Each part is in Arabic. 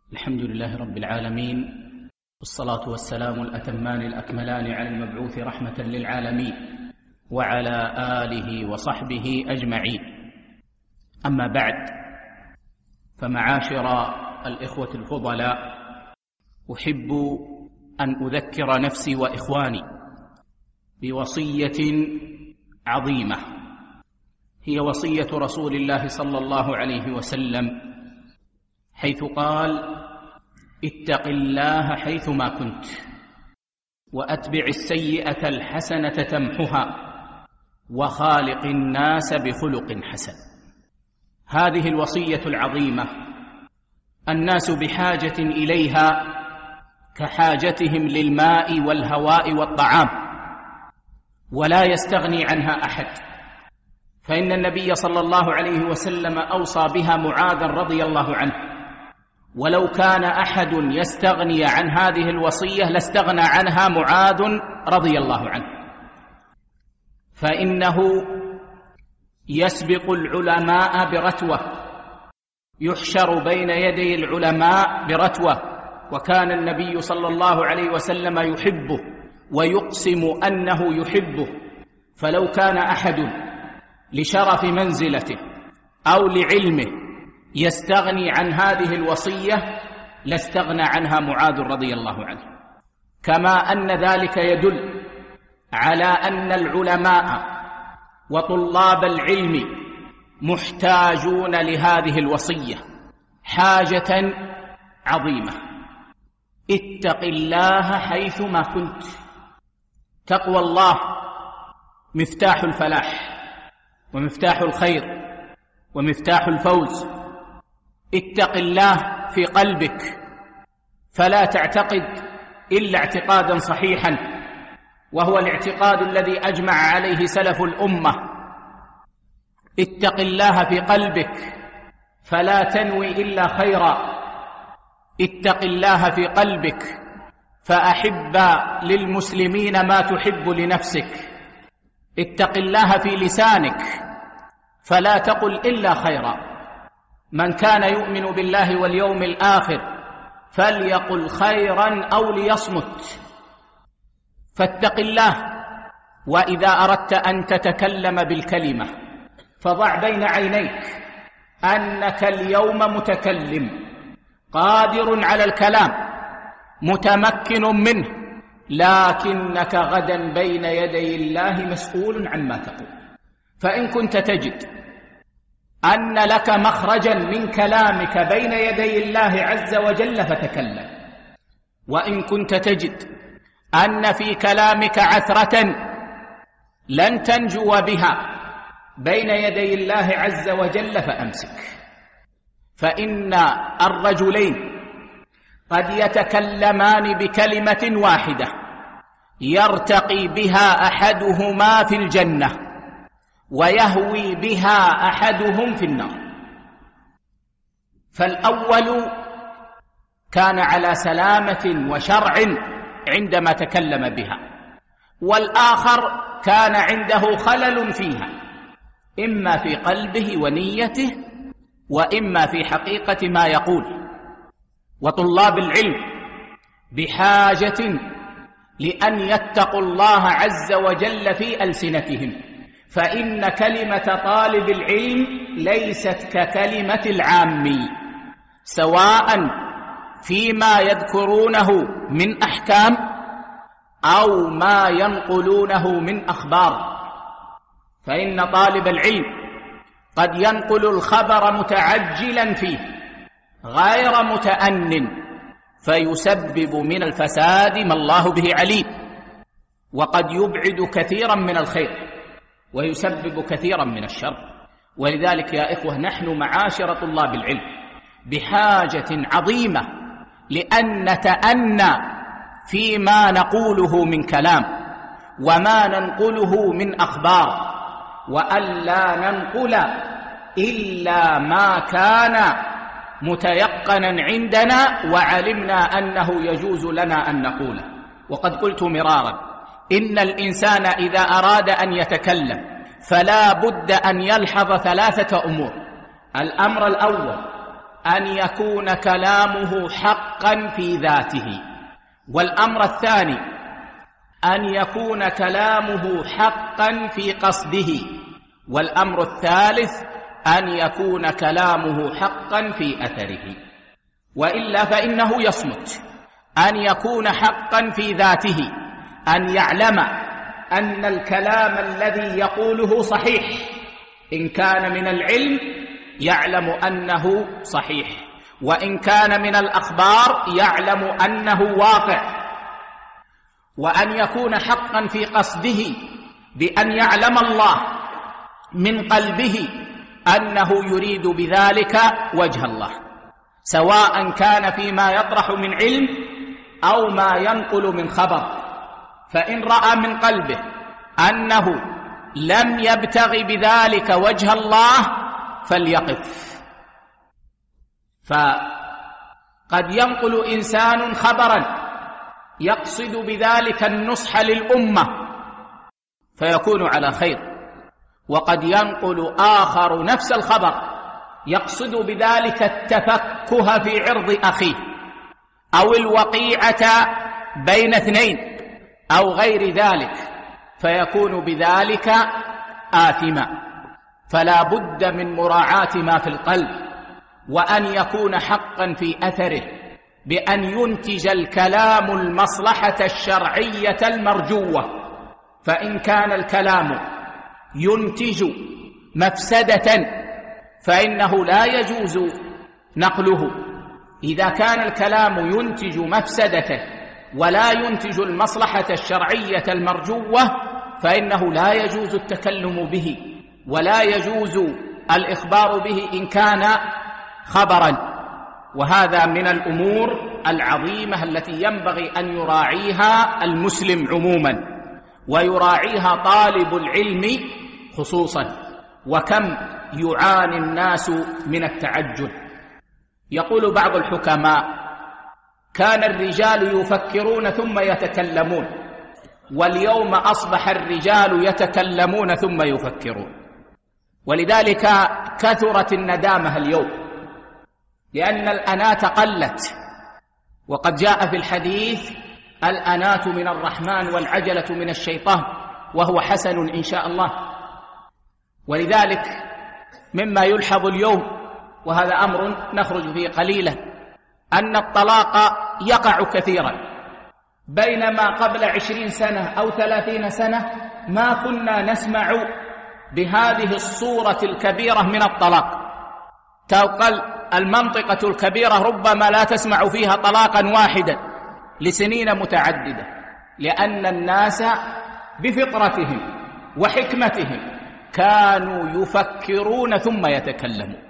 الحمد لله رب العالمين، والصلاة والسلام الأتمان الأكملان على المبعوث رحمة للعالمين وعلى آله وصحبه أجمعين. أما بعد، فمعاشر الإخوة الفضلاء، أحب أن أذكر نفسي وإخواني بوصية عظيمة، هي وصية رسول الله صلى الله عليه وسلم، حيث قال: اتق الله حيثما كنت وأتبع السيئة الحسنة تمحها وخالق الناس بخلق حسن. هذه الوصية العظيمة الناس بحاجة إليها كحاجتهم للماء والهواء والطعام، ولا يستغني عنها أحد، فإن النبي صلى الله عليه وسلم أوصى بها معاذا رضي الله عنه، ولو كان أحد يستغني عن هذه الوصية لاستغنى عنها معاذ رضي الله عنه، فإنه يسبق العلماء برتوة، يحشر بين يدي العلماء برتوة، وكان النبي صلى الله عليه وسلم يحبه ويقسم أنه يحبه، فلو كان أحد لشرف منزلته أو لعلمه يستغني عن هذه الوصية لاستغنى عنها معاذ رضي الله عنه. كما أن ذلك يدل على أن العلماء وطلاب العلم محتاجون لهذه الوصية حاجة عظيمة. اتق الله حيثما كنت. تقوى الله مفتاح الفلاح ومفتاح الخير ومفتاح الفوز. اتق الله في قلبك، فلا تعتقد إلا اعتقادا صحيحا، وهو الاعتقاد الذي أجمع عليه سلف الأمة. اتق الله في قلبك، فلا تنوي إلا خيرا. اتق الله في قلبك، فأحب للمسلمين ما تحب لنفسك. اتق الله في لسانك، فلا تقل إلا خيرا. من كان يؤمن بالله واليوم الآخر فليقل خيرا أو ليصمت. فاتق الله، وإذا أردت أن تتكلم بالكلمة فضع بين عينيك أنك اليوم متكلم قادر على الكلام متمكن منه، لكنك غدا بين يدي الله مسؤول عما تقول. فإن كنت تجد أن لك مخرجا من كلامك بين يدي الله عز وجل فتكلم، وإن كنت تجد أن في كلامك عثرة لن تنجو بها بين يدي الله عز وجل فأمسك. فإن الرجلين قد يتكلمان بكلمة واحدة يرتقي بها أحدهما في الجنة ويهوي بها أحدهم في النار. فالأول كان على سلامة وشرع عندما تكلم بها، والآخر كان عنده خلل فيها، إما في قلبه ونيته وإما في حقيقة ما يقول. وطلاب العلم بحاجة لأن يتقوا الله عز وجل في ألسنتهم، فإن كلمة طالب العلم ليست ككلمة العامي، سواء فيما يذكرونه من أحكام أو ما ينقلونه من أخبار. فإن طالب العلم قد ينقل الخبر متعجلا فيه غير متأنٍ، فيسبب من الفساد ما الله به عليم، وقد يبعد كثيرا من الخير ويسبب كثيرا من الشر. ولذلك يا إخوة، نحن معاشر طلاب العلم بحاجة عظيمة لأن نتأنى فيما نقوله من كلام وما ننقله من أخبار، وألا ننقل إلا ما كان متيقنا عندنا وعلمنا أنه يجوز لنا أن نقوله. وقد قلت مرارا إن الإنسان إذا أراد أن يتكلم فلا بد أن يلحظ ثلاثة أمور. الأمر الأول أن يكون كلامه حقا في ذاته، والأمر الثاني أن يكون كلامه حقا في قصده، والأمر الثالث أن يكون كلامه حقا في أثره، وإلا فإنه يصمت. أن يكون حقا في ذاته، أن يعلم أن الكلام الذي يقوله صحيح، إن كان من العلم يعلم أنه صحيح، وإن كان من الأخبار يعلم أنه واقع. وأن يكون حقا في قصده، بأن يعلم الله من قلبه أنه يريد بذلك وجه الله، سواء كان فيما يطرح من علم أو ما ينقل من خبر. فإن رأى من قلبه أنه لم يبتغ بذلك وجه الله فليقف. فقد ينقل إنسان خبرا يقصد بذلك النصح للأمة فيكون على خير، وقد ينقل آخر نفس الخبر يقصد بذلك التفكه في عرض أخيه أو الوقيعة بين اثنين أو غير ذلك، فيكون بذلك آثما. فلا بد من مراعاة ما في القلب، وأن يكون حقا في أثره، بأن ينتج الكلام المصلحة الشرعية المرجوة. فإن كان الكلام ينتج مفسدة فإنه لا يجوز نقله. إذا كان الكلام ينتج مفسدة ولا ينتج المصلحة الشرعية المرجوة فإنه لا يجوز التكلم به، ولا يجوز الإخبار به إن كان خبرا. وهذا من الأمور العظيمة التي ينبغي أن يراعيها المسلم عموما، ويراعيها طالب العلم خصوصا. وكم يعاني الناس من التعجل. يقول بعض الحكماء: كان الرجال يفكرون ثم يتكلمون، واليوم أصبح الرجال يتكلمون ثم يفكرون. ولذلك كثرت الندامة اليوم، لأن الأنات قلت. وقد جاء في الحديث: الأنات من الرحمن والعجلة من الشيطان، وهو حسن إن شاء الله. ولذلك مما يلحظ اليوم، وهذا أمر نخرج فيه قليلا، أن الطلاق يقع كثيرا، بينما قبل 20 سنة أو 30 سنة ما كنا نسمع بهذه الصورة الكبيرة من الطلاق. تقل المنطقة الكبيرة ربما لا تسمع فيها طلاقا واحدا لسنين متعددة، لأن الناس بفطرتهم وحكمتهم كانوا يفكرون ثم يتكلمون.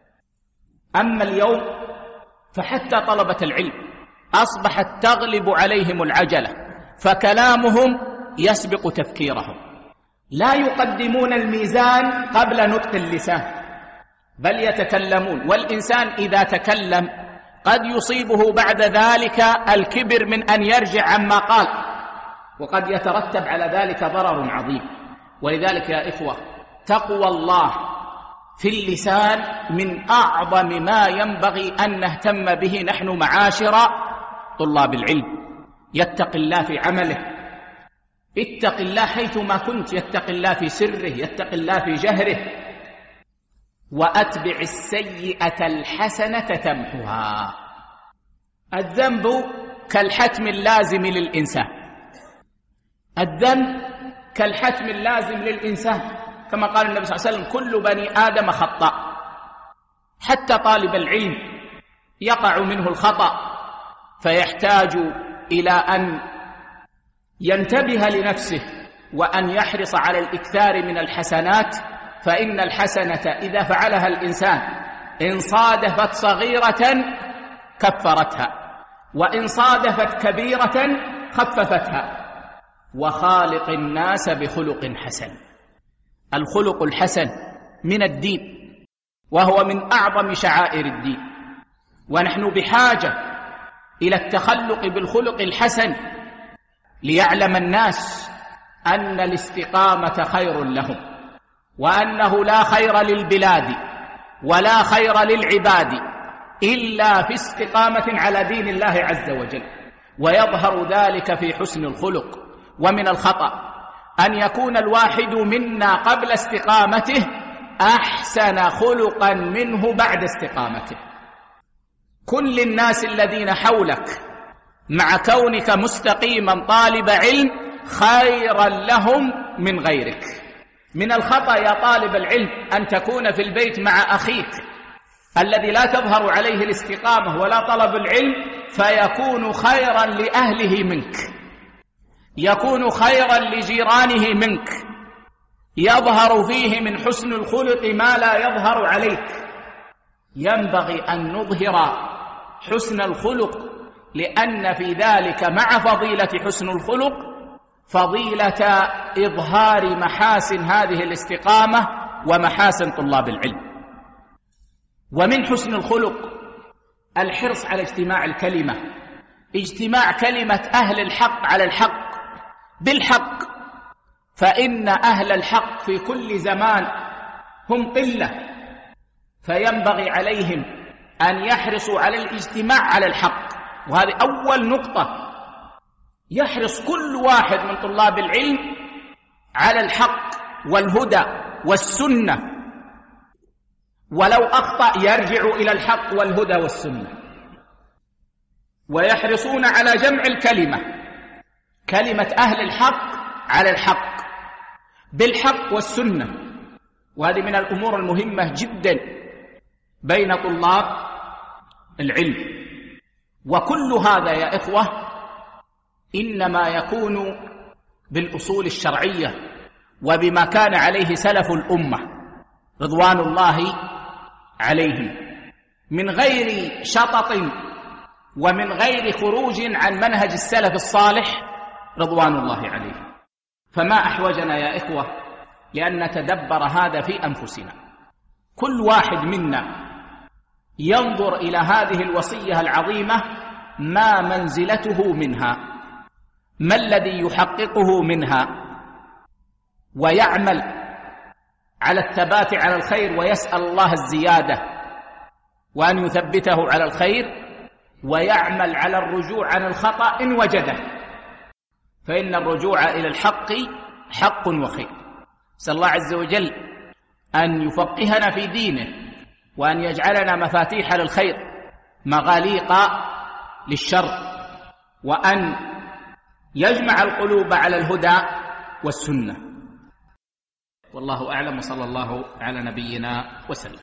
أما اليوم فحتى طلبة العلم أصبحت تغلب عليهم العجلة، فكلامهم يسبق تفكيرهم، لا يقدمون الميزان قبل نطق اللسان بل يتكلمون. والإنسان إذا تكلم قد يصيبه بعد ذلك الكبر من أن يرجع عما قال، وقد يترتب على ذلك ضرر عظيم. ولذلك يا إخوة، تقوى الله في اللسان من أعظم ما ينبغي أن نهتم به نحن معاشر طلاب العلم. يتق الله في عمله، اتق الله حيثما كنت، يتق الله في سره، يتق الله في جهره. وأتبع السيئة الحسنة تمحها. الذنب كالحتم اللازم للإنسان، الذنب كالحتم اللازم للإنسان، كما قال النبي صلى الله عليه وسلم: كل بني آدم خطاء. حتى طالب العلم يقع منه الخطأ، فيحتاج إلى أن ينتبه لنفسه وأن يحرص على الإكثار من الحسنات، فإن الحسنة إذا فعلها الإنسان إن صادفت صغيرة كفرتها، وإن صادفت كبيرة خففتها. وخالق الناس بخلق حسن. الخلق الحسن من الدين، وهو من أعظم شعائر الدين، ونحن بحاجة إلى التخلق بالخلق الحسن ليعلم الناس أن الاستقامة خير لهم، وأنه لا خير للبلاد ولا خير للعباد إلا في استقامة على دين الله عز وجل. ويظهر ذلك في حسن الخلق. ومن الخطأ أن يكون الواحد منا قبل استقامته أحسن خلقا منه بعد استقامته. كل الناس الذين حولك مع كونك مستقيما طالب علم خيرا لهم من غيرك. من الخطأ يا طالب العلم أن تكون في البيت مع أخيك الذي لا تظهر عليه الاستقامة ولا طلب العلم، فيكون خيرا لأهله منك، يكون خيرا لجيرانه منك، يظهر فيه من حسن الخلق ما لا يظهر عليك. ينبغي أن نظهر حسن الخلق، لأن في ذلك مع فضيلة حسن الخلق فضيلة إظهار محاسن هذه الاستقامة ومحاسن طلاب العلم. ومن حسن الخلق الحرص على اجتماع الكلمة، اجتماع كلمة أهل الحق على الحق بالحق، فإن أهل الحق في كل زمان هم قلة، فينبغي عليهم أن يحرصوا على الاجتماع على الحق. وهذه أول نقطة، يحرص كل واحد من طلاب العلم على الحق والهدى والسنة، ولو أخطأ يرجع إلى الحق والهدى والسنة. ويحرصون على جمع الكلمة، كلمة أهل الحق على الحق بالحق والسنة. وهذه من الأمور المهمة جدا بين طلاب العلم. وكل هذا يا إخوة إنما يكون بالأصول الشرعية وبما كان عليه سلف الأمة رضوان الله عليهم، من غير شطط ومن غير خروج عن منهج السلف الصالح رضوان الله عليهم. فما أحوجنا يا إخوة لأن نتدبر هذا في أنفسنا. كل واحد منا ينظر إلى هذه الوصية العظيمة ما منزلته منها، ما الذي يحققه منها، ويعمل على الثبات على الخير ويسأل الله الزيادة وأن يثبته على الخير، ويعمل على الرجوع عن الخطأ إن وجده، فإن الرجوع إلى الحق حق وخير. نسأل الله عز وجل أن يفقهنا في دينه، وأن يجعلنا مفاتيح للخير مغاليق للشر، وأن يجمع القلوب على الهدى والسنة. والله أعلم، وصلى الله على نبينا وسلم.